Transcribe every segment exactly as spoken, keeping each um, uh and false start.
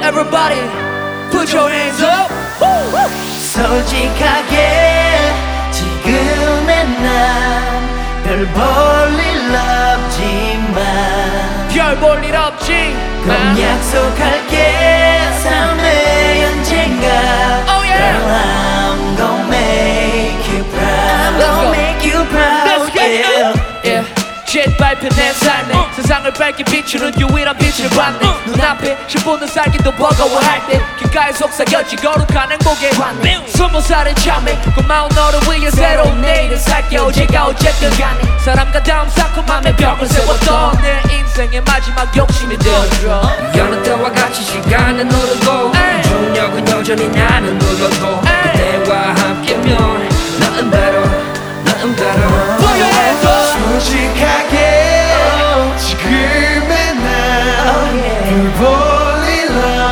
Everybody put your hands up. 솔직하게 지금의 난 별 볼일 없지만 별 볼 일 없지 꼭 약속할게 삶의 언젠가 Oh yeah. Girl I'm gon' make you proud I'm gon' make you proud Let's get it yeah. yeah. jet 밟혀 내 삶에 uh. 세상을 밝게 비추는 유일한 빛을 봤네 uh. 눈앞에 십 분은 살기도 버거워할 때 귓가에 속삭여지 거룩한 행복의 환내 스무 살의 참에 고마운 너를 위해 새로운 내일을 살게 어제가 어쨌든 간에 사람과 다음 상큼함의 벽을 세웠던 내 인생의 마지막 욕심이 되어줘 여느 때와 같이 시간은 흐르고 중력은 여전히 나는 눌러도 그때와 함께면 nothing better nothing better 솔직하게 지금의 난 별볼일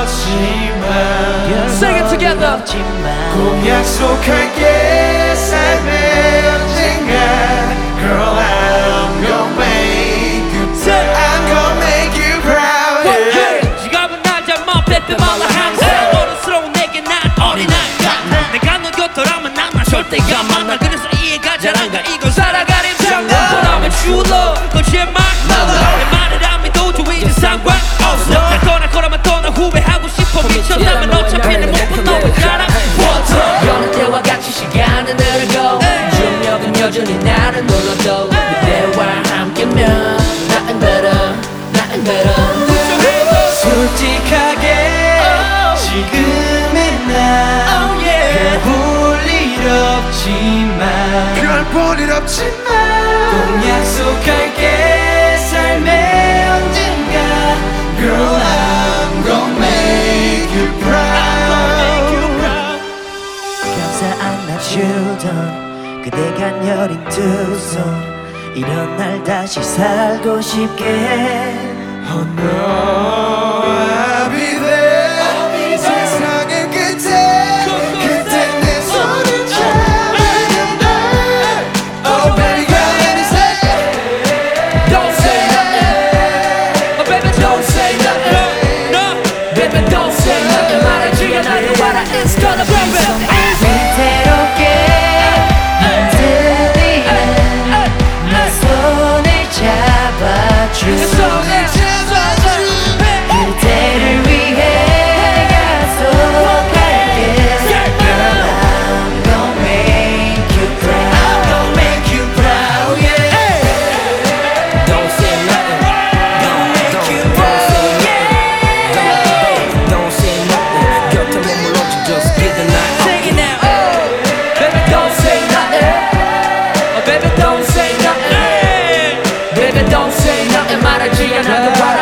없지만 Sing it together 꼭 약속할게 삶의 언젠가 Girl I'm gon' make you proud I'm gon' make you proud yeah. 지갑은 날 잘못 뺏지 말라 항상 어른스러운 내게 난 어린아이가 내가 너 곁더라면 난 절대 가만 나 그래서 이해가 잘 안 가 이건 살아가는 장난 보라면 true love 거짓말 내 말을 안 믿어도 이제 상관없어 날 떠날 거라면 떠나 후회하고 싶어 미쳤다면 어차피 내 목표 너무 잘 알아 여느 때와 같이 시간은 흐르고 중력은 여전히 나를 눌러도 그대와 함께면 nothing better nothing better 솔직하게 지금의 난 별볼일 없지만 별볼일 없지만 꼭 약속할게 삶의 언젠가 Girl I'm gon' make you proud 감사 안아주던 그대 가녀린 두 손 이런 날 다시 살고 싶게 Oh no I'll be there 세상의 끝에 그때 내 손을 잡으면 돼 Oh baby girl let me say Don't say nothing Oh baby don't say nothing No Baby don't say nothing 말해주게 나를 봐라 It's gonna be something 위태롭게 힘들이는 내 손을 잡아줘 그대를 위해 약속할게 Girl I'm gon' make you proud I'm gon' make you proud yeah Don't say nothing Gon' make you proud yeah Don't say nothing 곁에 머물러지 just get the night Take it now Baby don't say nothing Oh baby don't say nothing Baby don't say nothing 말하지 않아도 봐라